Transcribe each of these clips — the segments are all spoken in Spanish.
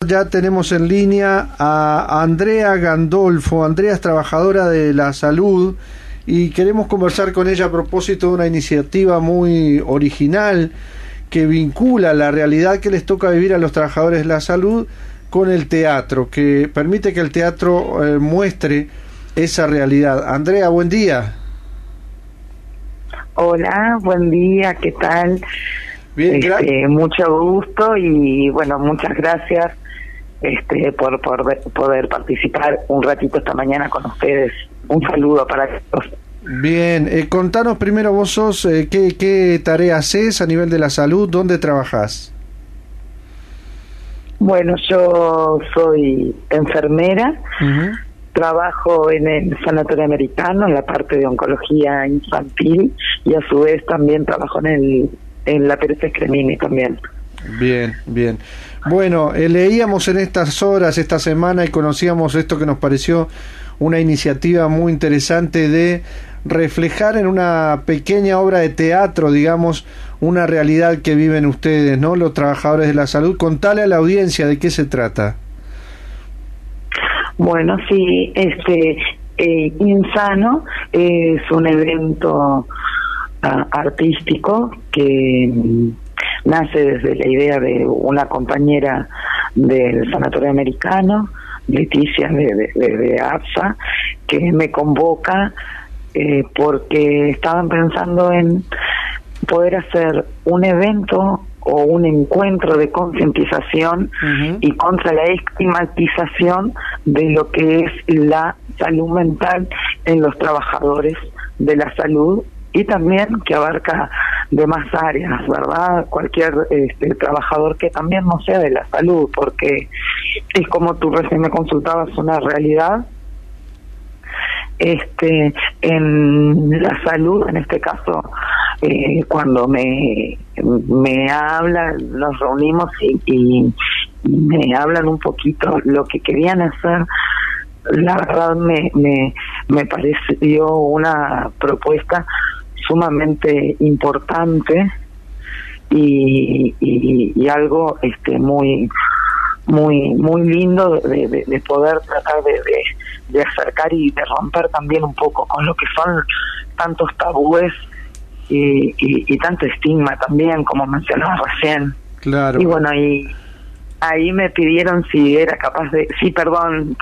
ya tenemos en línea a Andrea Gandolfo. Andrea es trabajadora de la salud y queremos conversar con ella a propósito de una iniciativa muy original que vincula la realidad que les toca vivir a los trabajadores de la salud con el teatro, que permite que el teatro muestre esa realidad. Andrea, buen día. Hola, buen día, ¿qué tal? Bien, mucho gusto y bueno, muchas gracias por poder participar un ratito esta mañana con ustedes. Un saludo para todos. Bien, contanos primero, vos sos, ¿qué tarea haces a nivel de la salud? ¿Dónde trabajás? Bueno, yo soy enfermera. Uh-huh. Trabajo en el Sanatorio Americano, en la parte de oncología infantil, y a su vez también trabajo en la Pérez Escremini también. Bien, bien. Bueno, leíamos en estas horas, esta semana, y conocíamos esto que nos pareció una iniciativa muy interesante de reflejar en una pequeña obra de teatro, digamos, una realidad que viven ustedes, ¿no? Los trabajadores de la salud. Contale a la audiencia de qué se trata. Bueno, sí, Insano es un evento artístico que nace desde la idea de una compañera del Sanatorio Americano, Leticia de APSA, que me convoca porque estaban pensando en poder hacer un evento o un encuentro de concientización uh-huh. y contra la estigmatización de lo que es la salud mental en los trabajadores de la salud, y también que abarca demás áreas, ¿verdad? Cualquier trabajador que también no sea de la salud, porque es como tú recién me consultabas, una realidad. En la salud, en este caso, cuando me hablan, nos reunimos y me hablan un poquito lo que querían hacer. La verdad me pareció una propuesta sumamente importante y algo muy lindo de poder tratar de acercar y de romper también un poco con lo que son tantos tabúes y tanto estigma también, como mencionaba recién. Claro. Y bueno, ahí me pidieron si era capaz de... Sí, perdón.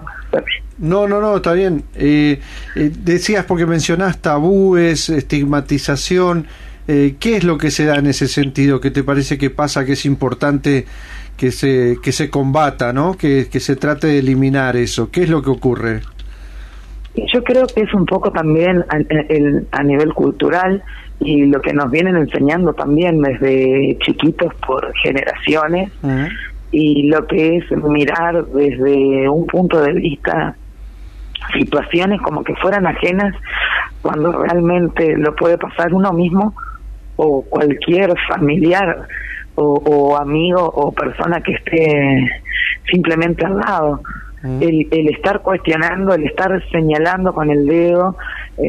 No, está bien. Decías, porque mencionás tabúes, estigmatización. ¿Qué es lo que se da en ese sentido? ¿Qué te parece que pasa, que es importante que se combata, ¿no? Que se trate de eliminar eso? ¿Qué es lo que ocurre? Yo creo que es un poco también a nivel cultural, y lo que nos vienen enseñando también desde chiquitos por generaciones, uh-huh. y lo que es mirar desde un punto de vista situaciones como que fueran ajenas, cuando realmente lo puede pasar uno mismo o cualquier familiar o amigo o persona que esté simplemente al lado. El estar cuestionando, el estar señalando con el dedo,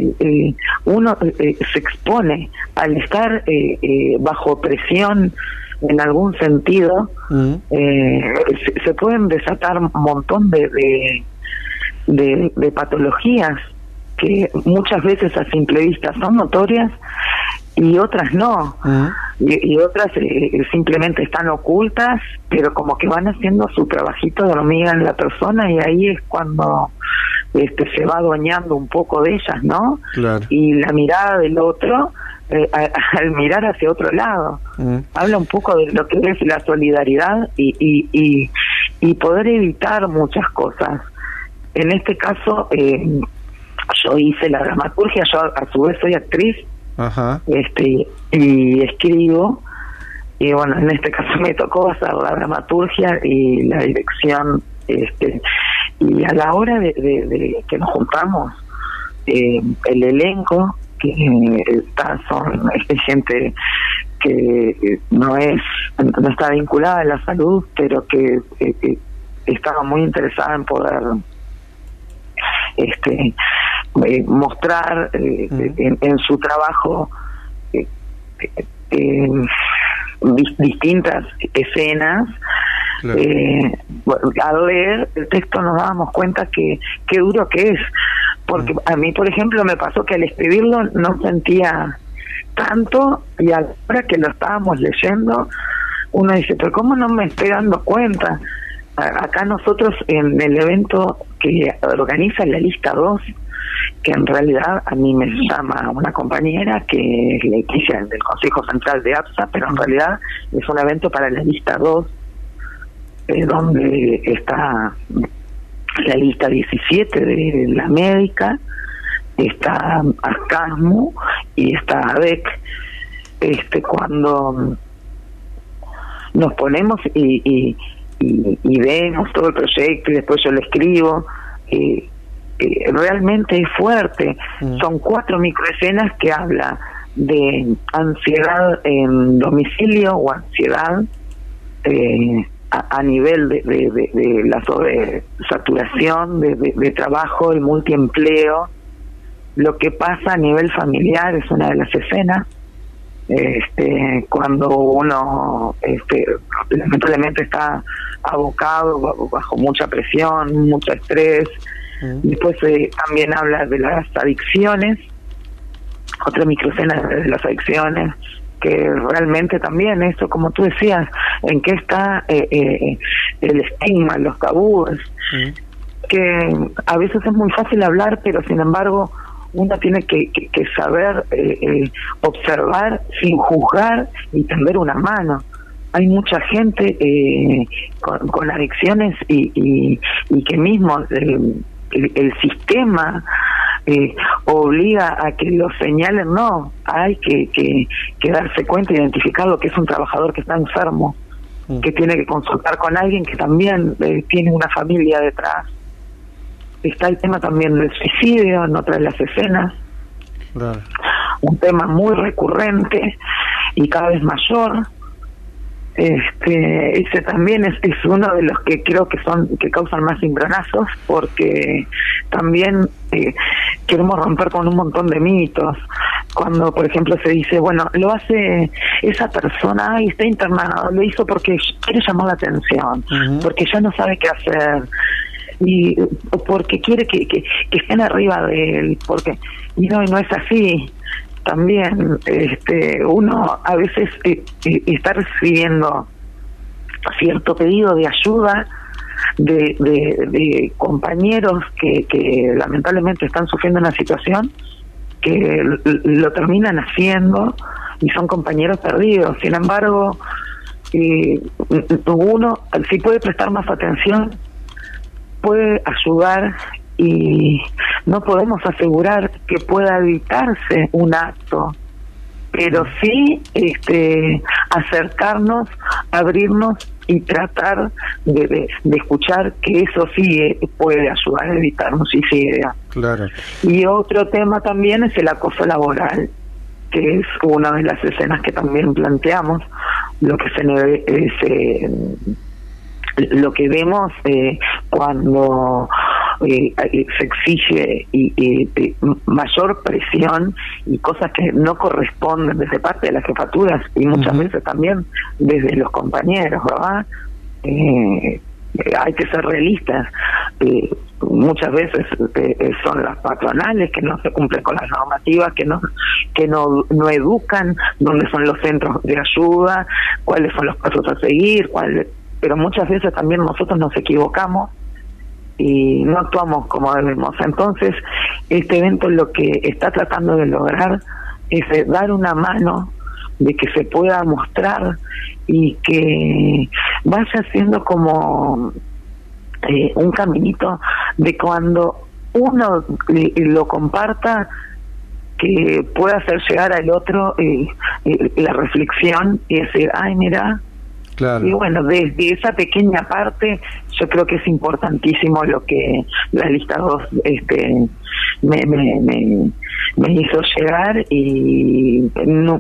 uno se expone al estar bajo presión en algún sentido. Se pueden desatar un montón de patologías que muchas veces a simple vista son notorias y otras no, y otras simplemente están ocultas, pero como que van haciendo su trabajito de hormiga en la persona, y ahí es cuando se va adueñando un poco de ellas, ¿no? Claro. Y la mirada del otro, al mirar hacia otro lado, habla un poco de lo que es la solidaridad y poder evitar muchas cosas. En este caso, yo hice la dramaturgia, yo a su vez soy actriz. Ajá. Y escribo, y bueno, en este caso me tocó hacer la dramaturgia y la dirección, y a la hora de que nos juntamos, el elenco que son gente que no está vinculada a la salud, pero que estaba muy interesada en poder mostrar en su trabajo distintas escenas Claro. Al leer el texto nos dábamos cuenta que qué duro que es, porque a mí, por ejemplo, me pasó que al escribirlo no sentía tanto, y a la hora que lo estábamos leyendo uno dice, pero ¿cómo no me estoy dando cuenta? Acá nosotros en el evento que organiza la lista 2, que en realidad a mí me llama una compañera que es Leticia del Consejo Central de APSA, pero en realidad es un evento para la lista 2, donde está la lista 17 de la médica, está ASCASMU y está ADEC. Cuando nos ponemos y vemos todo el proyecto y después yo lo escribo, realmente es fuerte. Son 4 microescenas que habla de ansiedad en domicilio o ansiedad a nivel de la sobresaturación de trabajo, el multiempleo. Lo que pasa a nivel familiar es una de las escenas. Cuando uno lamentablemente está abocado bajo mucha presión, mucho estrés. Después también habla de las adicciones, otra microescena de las adicciones, que realmente también eso, como tú decías, en qué está el estigma, los tabúes, que a veces es muy fácil hablar, pero sin embargo uno tiene que saber observar sin juzgar y tender una mano. Hay mucha gente con adicciones y que mismo el sistema obliga a que lo señalen. No, hay que darse cuenta, identificar lo que es un trabajador que está enfermo, que tiene que consultar con alguien que también tiene una familia detrás. Está el tema también del suicidio en otra de las escenas. Claro. Un tema muy recurrente y cada vez mayor. Ese también es uno de los que creo que causan más cimbronazos, porque también queremos romper con un montón de mitos. Cuando, por ejemplo, se dice, bueno, lo hace esa persona y está internado, lo hizo porque quiere llamar la atención, porque ya no sabe qué hacer, y porque quiere que estén arriba de él, porque y no es así. También uno a veces está recibiendo cierto pedido de ayuda de compañeros que lamentablemente están sufriendo una situación, que lo terminan haciendo y son compañeros perdidos. Sin embargo, uno, si puede prestar más atención, puede ayudar, y no podemos asegurar que pueda evitarse un acto, pero sí acercarnos, abrirnos y tratar de escuchar, que eso sí puede ayudar a evitar un suicidio. Claro. Y otro tema también es el acoso laboral, que es una de las escenas que también planteamos. Lo que vemos cuando se exige mayor presión y cosas que no corresponden desde parte de las jefaturas y muchas veces también desde los compañeros, ¿verdad? Hay que ser realistas. Muchas veces son las patronales que no se cumplen con las normativas, que no educan dónde son los centros de ayuda, cuáles son los pasos a seguir, pero muchas veces también nosotros nos equivocamos y no actuamos como debemos. Entonces, este evento lo que está tratando de lograr es dar una mano, de que se pueda mostrar y que vaya siendo como un caminito de cuando uno lo comparta, que pueda hacer llegar al otro la reflexión y decir, ay, mira. Claro. Y bueno, desde esa pequeña parte yo creo que es importantísimo lo que la lista 2 me hizo llegar, y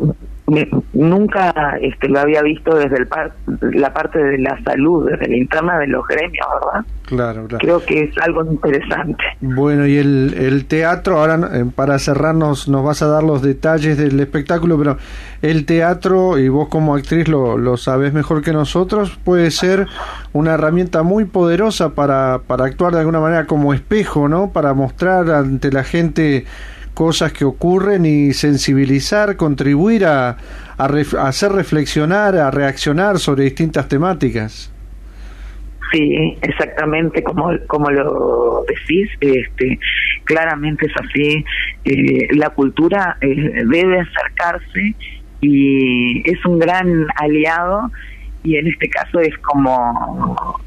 nunca lo había visto desde la parte de la salud, desde la interna de los gremios, ¿verdad? Claro. Creo que es algo interesante. Bueno, y el teatro, ahora para cerrarnos nos vas a dar los detalles del espectáculo, pero el teatro, y vos como actriz lo sabés mejor que nosotros, puede ser una herramienta muy poderosa para actuar de alguna manera como espejo, ¿no? Para mostrar ante la gente cosas que ocurren y sensibilizar, contribuir a hacer reflexionar, a reaccionar sobre distintas temáticas. Sí, exactamente como lo decís, claramente es así. La cultura debe acercarse y es un gran aliado, y en este caso es como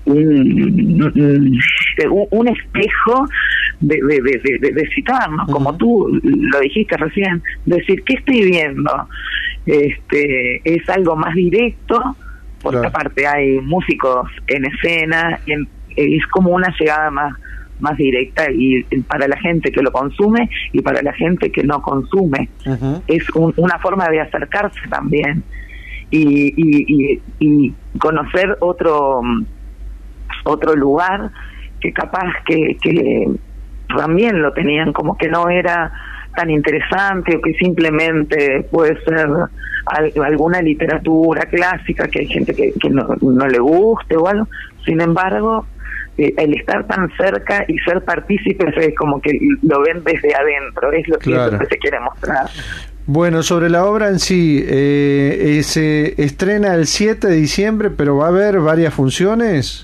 un espejo de citarnos, como tú lo dijiste recién, decir, ¿qué estoy viendo? Es algo más directo, porque aparte hay músicos en escena, y es como una llegada más directa, y para la gente que lo consume y para la gente que no consume. Es una forma de acercarse también y conocer otro lugar que capaz que también lo tenían como que no era tan interesante, o que simplemente puede ser alguna literatura clásica que hay gente que no le guste o algo. Sin embargo, el estar tan cerca y ser partícipes es como que lo ven desde adentro, es lo que se quiere mostrar. Bueno, sobre la obra en sí, se estrena el 7 de diciembre, pero ¿va a haber varias funciones?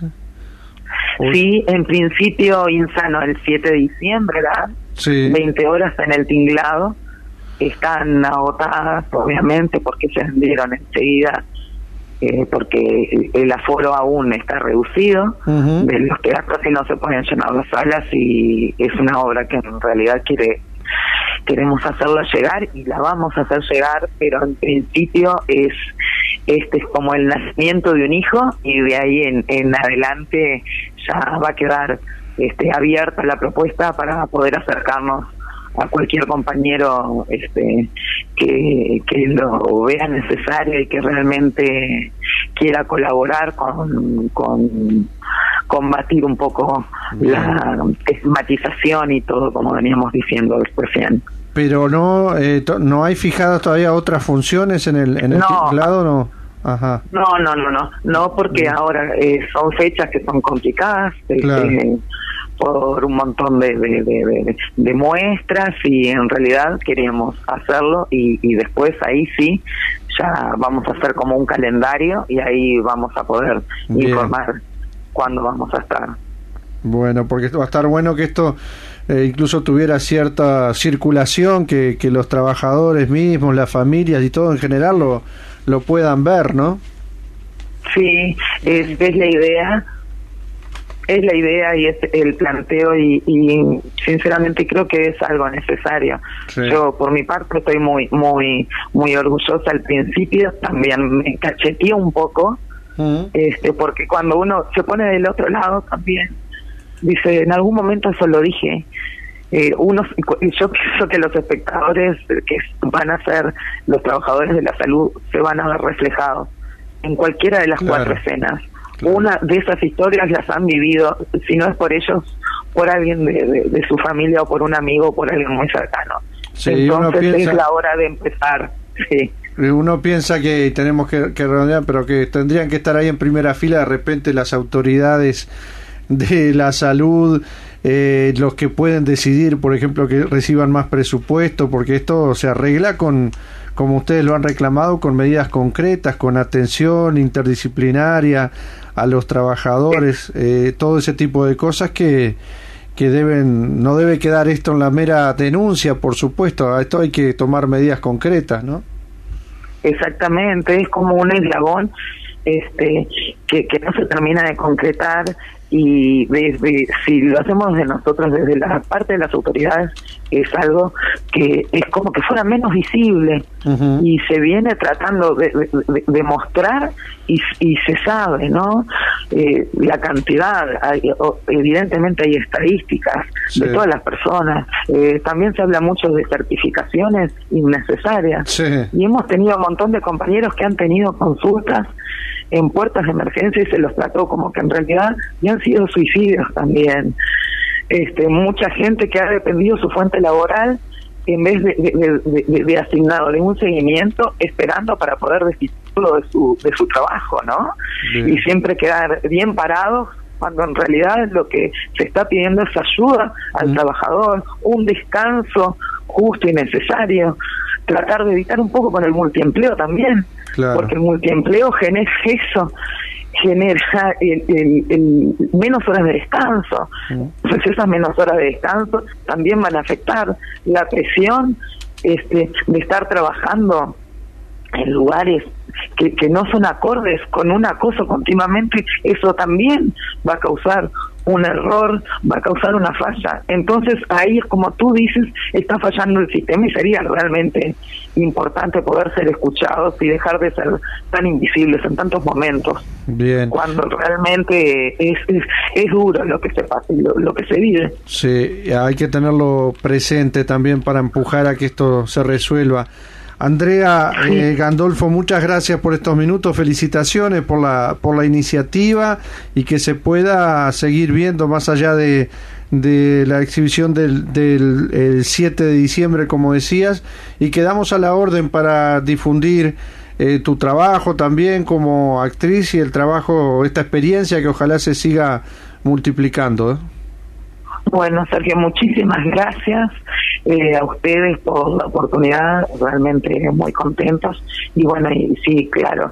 Sí, en principio Insano el 7 de diciembre, ¿verdad? Sí. 20 horas en el Tinglado. Están agotadas, obviamente, porque se vendieron enseguida, porque el aforo aún está reducido de los teatros y no se pueden llenar las salas, y es una obra que en realidad queremos hacerla llegar y la vamos a hacer llegar, pero en principio es como el nacimiento de un hijo, y de ahí en adelante ya va a quedar abierta la propuesta para poder acercarnos a cualquier compañero que lo vea necesario y que realmente quiera colaborar con combatir un poco la estigmatización y todo, como veníamos diciendo recién. Pero no hay fijadas todavía otras funciones en el Tinglado, ¿no? Ajá. No, porque ahora son fechas que son complicadas, por un montón de muestras, y en realidad queríamos hacerlo, y después ahí sí ya vamos a hacer como un calendario, y ahí vamos a poder informar cuándo vamos a estar. Bueno, porque va a estar bueno que esto incluso tuviera cierta circulación, que los trabajadores mismos, las familias y todo en general lo puedan ver, ¿no? Sí, es la idea. Es la idea y es el planteo, y sinceramente creo que es algo necesario. Sí. Yo por mi parte estoy muy orgullosa. Al principio también me cacheteé un poco, porque cuando uno se pone del otro lado también dice, en algún momento eso lo dije, yo pienso que los espectadores que van a ser los trabajadores de la salud se van a ver reflejados en cualquiera de las cuatro escenas. Una de esas historias las han vivido, si no es por ellos, por alguien de su familia, o por un amigo, o por alguien muy cercano. Sí, entonces es la hora de empezar. Sí. Uno piensa que tenemos que redondear, pero que tendrían que estar ahí en primera fila de repente las autoridades de la salud, los que pueden decidir, por ejemplo, que reciban más presupuesto, porque esto se arregla como ustedes lo han reclamado, con medidas concretas, con atención interdisciplinaria a los trabajadores, todo ese tipo de cosas que no debe quedar esto en la mera denuncia, por supuesto. A esto hay que tomar medidas concretas, ¿no? Exactamente, es como un eslabón que no se termina de concretar, y si lo hacemos de nosotros desde la parte de las autoridades, es algo que es como que fuera menos visible. Y se viene tratando de mostrar y se sabe, ¿no? La cantidad, evidentemente hay estadísticas de todas las personas. También se habla mucho de certificaciones innecesarias, y hemos tenido un montón de compañeros que han tenido consultas en puertas de emergencia y se los trató como que en realidad ya han sido suicidios también. Mucha gente que ha dependido su fuente laboral en vez de asignarle un seguimiento esperando para poder destituirlo de su trabajo, ¿no? Y siempre quedar bien parados, cuando en realidad lo que se está pidiendo es ayuda al trabajador, un descanso justo y necesario, tratar de evitar un poco con el multiempleo también, porque el multiempleo genera eso, genera menos horas de descanso. Entonces esas menos horas de descanso también van a afectar la presión de estar trabajando en lugares que no son acordes con un acoso continuamente. Eso también va a causar un error, va a causar una falla. Entonces ahí, como tú dices, está fallando el sistema y sería realmente importante poder ser escuchados y dejar de ser tan invisibles en tantos momentos. Bien. Cuando realmente es duro lo que se pasa y lo que se vive. Sí, hay que tenerlo presente también para empujar a que esto se resuelva. Andrea Gandolfo, muchas gracias por estos minutos, felicitaciones por la iniciativa y que se pueda seguir viendo más allá de la exhibición del 7 de diciembre, como decías, y quedamos a la orden para difundir tu trabajo también como actriz y el trabajo, esta experiencia que ojalá se siga multiplicando. Bueno, Sergio, muchísimas gracias a ustedes por la oportunidad, realmente muy contentos. Y bueno, y sí, claro,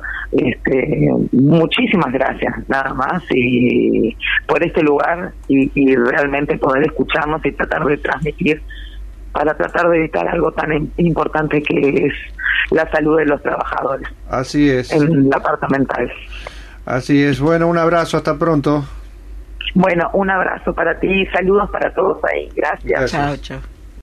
muchísimas gracias, nada más, y por este lugar y realmente poder escucharnos y tratar de transmitir para tratar de evitar algo tan importante que es la salud de los trabajadores. Así es. En la parte mental. Así es. Bueno, un abrazo, hasta pronto. Bueno, un abrazo para ti y saludos para todos ahí. Gracias. Gracias. Chao, chao.